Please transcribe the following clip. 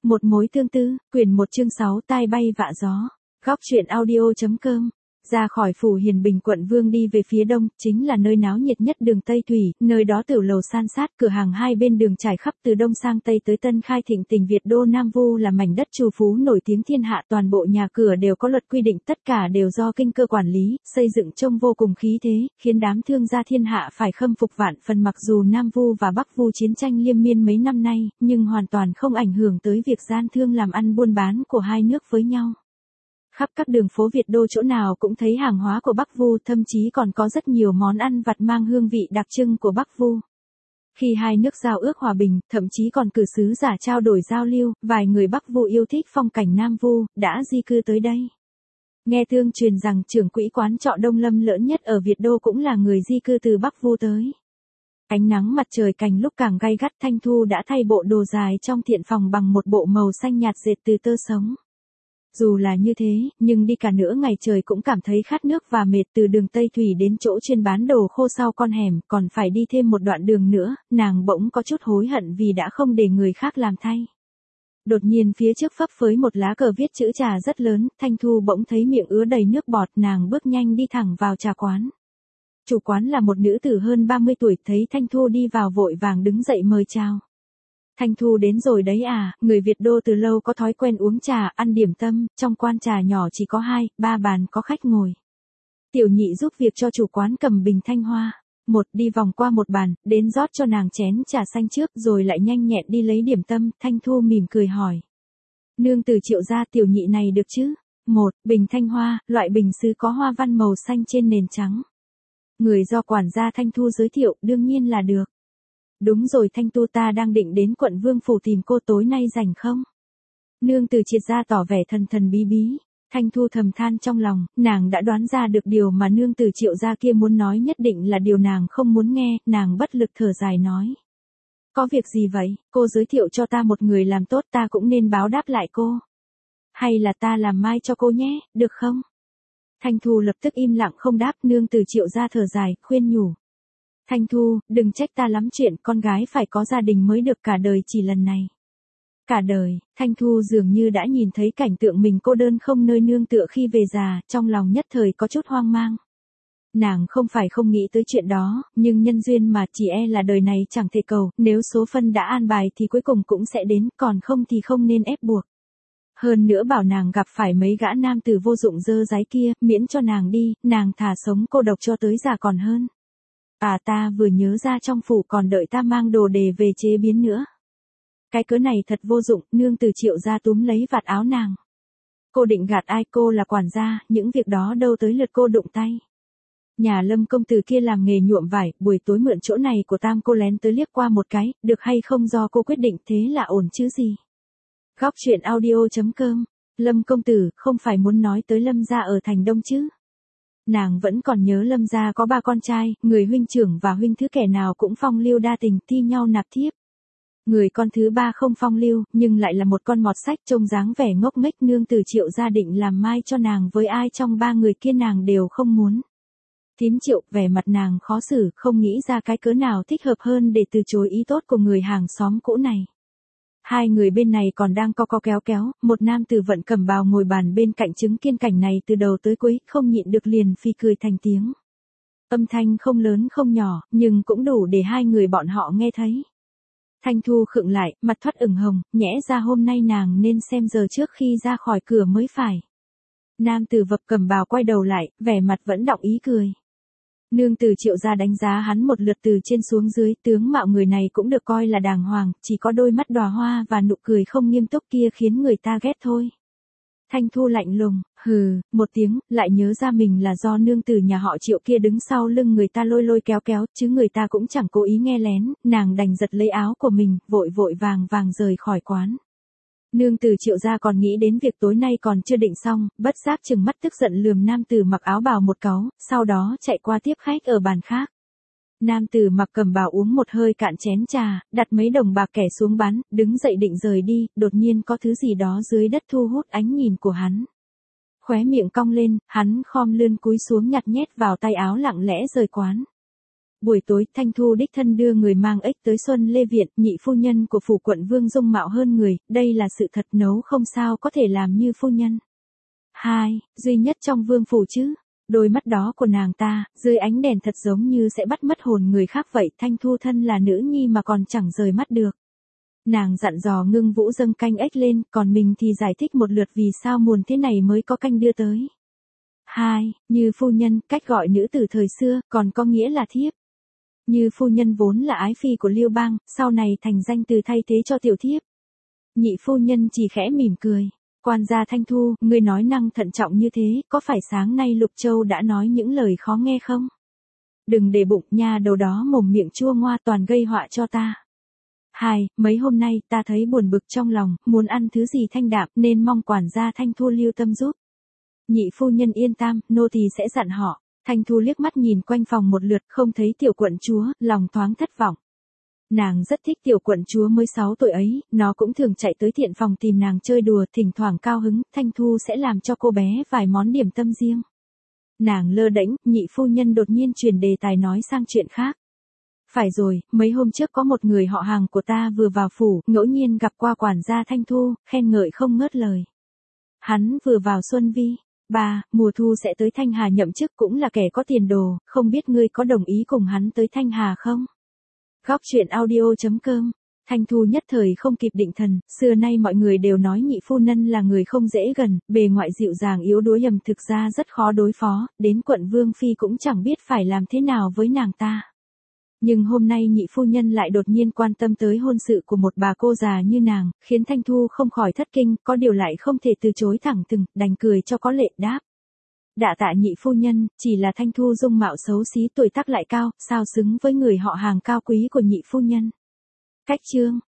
Một mối tương tư, quyển 1 chương 6 tai bay vạ gió. Góc truyện audio.com. Ra khỏi phủ Hiền Bình quận Vương đi về phía đông, chính là nơi náo nhiệt nhất đường Tây Thủy, nơi đó tiểu lầu san sát, cửa hàng hai bên đường trải khắp từ đông sang tây tới Tân Khai thịnh tình Việt đô Nam Vu là mảnh đất trù phú nổi tiếng thiên hạ, toàn bộ nhà cửa đều có luật quy định, tất cả đều do kinh cơ quản lý, xây dựng trông vô cùng khí thế, khiến đám thương gia thiên hạ phải khâm phục vạn phần. Mặc dù Nam Vu và Bắc Vu chiến tranh liên miên mấy năm nay, nhưng hoàn toàn không ảnh hưởng tới việc gian thương làm ăn buôn bán của hai nước với nhau. Khắp các đường phố Việt đô chỗ nào cũng thấy hàng hóa của Bắc Vu, thậm chí còn có rất nhiều món ăn vặt mang hương vị đặc trưng của Bắc Vu. Khi hai nước giao ước hòa bình, thậm chí còn cử sứ giả trao đổi giao lưu, vài người Bắc Vu yêu thích phong cảnh Nam Vu, đã di cư tới đây. Nghe tương truyền rằng trưởng quỹ quán trọ Đông Lâm lớn nhất ở Việt đô cũng là người di cư từ Bắc Vu tới. Ánh nắng mặt trời càng lúc càng gay gắt, Thanh Thu đã thay bộ đồ dài trong thiện phòng bằng một bộ màu xanh nhạt dệt từ tơ sống. Dù là như thế, nhưng đi cả nửa ngày trời cũng cảm thấy khát nước và mệt. Từ đường Tây Thủy đến chỗ chuyên bán đồ khô sau con hẻm, còn phải đi thêm một đoạn đường nữa, nàng bỗng có chút hối hận vì đã không để người khác làm thay. Đột nhiên phía trước phấp phới một lá cờ viết chữ trà rất lớn, Thanh Thu bỗng thấy miệng ứa đầy nước bọt, nàng bước nhanh đi thẳng vào trà quán. Chủ quán là một nữ tử hơn 30 tuổi, thấy Thanh Thu đi vào vội vàng đứng dậy mời chào. Thanh Thu đến rồi đấy à, người Việt đô từ lâu có thói quen uống trà, ăn điểm tâm, trong quan trà nhỏ chỉ có 2-3 bàn có khách ngồi. Tiểu nhị giúp việc cho chủ quán cầm bình thanh hoa. Đi vòng qua một bàn, đến rót cho nàng chén trà xanh trước rồi lại nhanh nhẹn đi lấy điểm tâm. Thanh Thu mỉm cười hỏi. Nương từ Triệu gia tiểu nhị này được chứ? Bình thanh hoa, loại bình sứ có hoa văn màu xanh trên nền trắng. Người do quản gia Thanh Thu giới thiệu, đương nhiên là được. Đúng rồi Thanh Thu, ta đang định đến quận Vương phủ tìm cô, tối nay rảnh không? Nương từ Triệt gia tỏ vẻ thần thần bí bí. Thanh Thu thầm than trong lòng, nàng đã đoán ra được điều mà nương từ Triệu gia kia muốn nói nhất định là điều nàng không muốn nghe, nàng bất lực thở dài nói. Có việc gì vậy, cô giới thiệu cho ta một người làm tốt, ta cũng nên báo đáp lại cô. Hay là ta làm mai cho cô nhé, được không? Thanh Thu lập tức im lặng không đáp, nương từ Triệu gia thở dài, khuyên nhủ. Thanh Thu, đừng trách ta lắm, chuyện con gái phải có gia đình mới được, cả đời chỉ lần này. Cả đời, Thanh Thu dường như đã nhìn thấy cảnh tượng mình cô đơn không nơi nương tựa khi về già, trong lòng nhất thời có chút hoang mang. Nàng không phải không nghĩ tới chuyện đó, nhưng nhân duyên mà chỉ e là đời này chẳng thể cầu, nếu số phận đã an bài thì cuối cùng cũng sẽ đến, còn không thì không nên ép buộc. Hơn nữa bảo nàng gặp phải mấy gã nam tử vô dụng dơ dáy kia, miễn cho nàng đi, nàng thà sống cô độc cho tới già còn hơn. À, ta vừa nhớ ra trong phủ còn đợi ta mang đồ đề về chế biến nữa. Cái cớ này thật vô dụng, nương từ Triệu gia túm lấy vạt áo nàng. Cô định gạt ai, cô là quản gia, những việc đó đâu tới lượt cô đụng tay. Nhà Lâm công tử kia làm nghề nhuộm vải, buổi tối mượn chỗ này của Tam cô lén tới liếc qua một cái, được hay không do cô quyết định, thế là ổn chứ gì. Góc truyện audio.com. Lâm công tử, không phải muốn nói tới Lâm gia ở thành Đông chứ? Nàng vẫn còn nhớ Lâm gia có 3 con trai, người huynh trưởng và huynh thứ kẻ nào cũng phong lưu đa tình, thi nhau nạp thiếp. Người con thứ 3 không phong lưu, nhưng lại là một con mọt sách, trông dáng vẻ ngốc nghếch. Nương từ Triệu gia định làm mai cho nàng với ai trong 3 người kia nàng đều không muốn. Thím Triệu, vẻ mặt nàng khó xử, không nghĩ ra cái cớ nào thích hợp hơn để từ chối ý tốt của người hàng xóm cũ này. Hai người bên này còn đang co kéo kéo, một nam tử vận cẩm bào ngồi bàn bên cạnh chứng kiến cảnh này từ đầu tới cuối, không nhịn được liền phì cười thành tiếng. Âm thanh không lớn không nhỏ, nhưng cũng đủ để hai người bọn họ nghe thấy. Thanh Thu khựng lại, mặt thoắt ửng hồng, nhẽ ra hôm nay nàng nên xem giờ trước khi ra khỏi cửa mới phải. Nam tử vập cẩm bào quay đầu lại, vẻ mặt vẫn đọng ý cười. Nương từ Triệu gia đánh giá hắn một lượt từ trên xuống dưới, tướng mạo người này cũng được coi là đàng hoàng, chỉ có đôi mắt đóa hoa và nụ cười không nghiêm túc kia khiến người ta ghét thôi. Thanh Thu lạnh lùng, hừ, một tiếng, lại nhớ ra mình là do nương tử nhà họ Triệu kia đứng sau lưng người ta lôi kéo, chứ người ta cũng chẳng cố ý nghe lén, nàng đành giật lấy áo của mình, vội vàng rời khỏi quán. Nương từ Triệu gia còn nghĩ đến việc tối nay còn chưa định xong, bất giác trừng mắt tức giận lườm nam tử mặc áo bào một cáu, sau đó chạy qua tiếp khách ở bàn khác. Nam tử mặc cẩm bào uống một hơi cạn chén trà, đặt mấy đồng bạc kẻ xuống bán, đứng dậy định rời đi, đột nhiên có thứ gì đó dưới đất thu hút ánh nhìn của hắn. Khóe miệng cong lên, hắn khom lưng cúi xuống nhặt nhét vào tay áo lặng lẽ rời quán. Buổi tối, Thanh Thu đích thân đưa người mang ếch tới Xuân Lê Viện, nhị phu nhân của phủ quận vương dung mạo hơn người, đây là sự thật, nấu không sao có thể làm như phu nhân. Duy nhất trong vương phủ chứ. Đôi mắt đó của nàng ta, dưới ánh đèn thật giống như sẽ bắt mất hồn người khác vậy, Thanh Thu thân là nữ nhi mà còn chẳng rời mắt được. Nàng dặn dò Ngưng Vũ dâng canh ếch lên, còn mình thì giải thích một lượt vì sao muộn thế này mới có canh đưa tới. Như phu nhân, cách gọi nữ từ thời xưa, còn có nghĩa là thiếp. Như phu nhân vốn là ái phi của Liêu Bang, sau này thành danh từ thay thế cho tiểu thiếp. Nhị phu nhân chỉ khẽ mỉm cười. Quan gia Thanh Thu, ngươi nói năng thận trọng như thế, có phải sáng nay Lục Châu đã nói những lời khó nghe không? Đừng để bụng, nha đầu đó mồm miệng chua ngoa toàn gây họa cho ta. Mấy hôm nay ta thấy buồn bực trong lòng, muốn ăn thứ gì thanh đạm nên mong quản gia Thanh Thu lưu tâm giúp. Nhị phu nhân yên tâm, nô tỳ sẽ dặn họ. Thanh Thu liếc mắt nhìn quanh phòng một lượt không thấy tiểu quận chúa, lòng thoáng thất vọng. Nàng rất thích tiểu quận chúa mới 6 tuổi ấy, nó cũng thường chạy tới thiện phòng tìm nàng chơi đùa, thỉnh thoảng cao hứng, Thanh Thu sẽ làm cho cô bé vài món điểm tâm riêng. Nàng lơ đễnh, nhị phu nhân đột nhiên chuyển đề tài nói sang chuyện khác. Phải rồi, mấy hôm trước có một người họ hàng của ta vừa vào phủ, ngẫu nhiên gặp qua quản gia Thanh Thu, khen ngợi không ngớt lời. Hắn vừa vào Xuân Vi. Mùa thu sẽ tới Thanh Hà nhậm chức, cũng là kẻ có tiền đồ, không biết ngươi có đồng ý cùng hắn tới Thanh Hà không? Góc truyện audio.com. Thanh Thu nhất thời không kịp định thần, xưa nay mọi người đều nói nhị phu nhân là người không dễ gần, bề ngoại dịu dàng yếu đuối thực ra rất khó đối phó, đến quận Vương Phi cũng chẳng biết phải làm thế nào với nàng ta. Nhưng hôm nay nhị phu nhân lại đột nhiên quan tâm tới hôn sự của một bà cô già như nàng, khiến Thanh Thu không khỏi thất kinh, có điều lại không thể từ chối thẳng thừng, đành cười cho có lệ đáp. Đạ tạ nhị phu nhân, chỉ là Thanh Thu dung mạo xấu xí tuổi tác lại cao, sao xứng với người họ hàng cao quý của nhị phu nhân. Cách chương.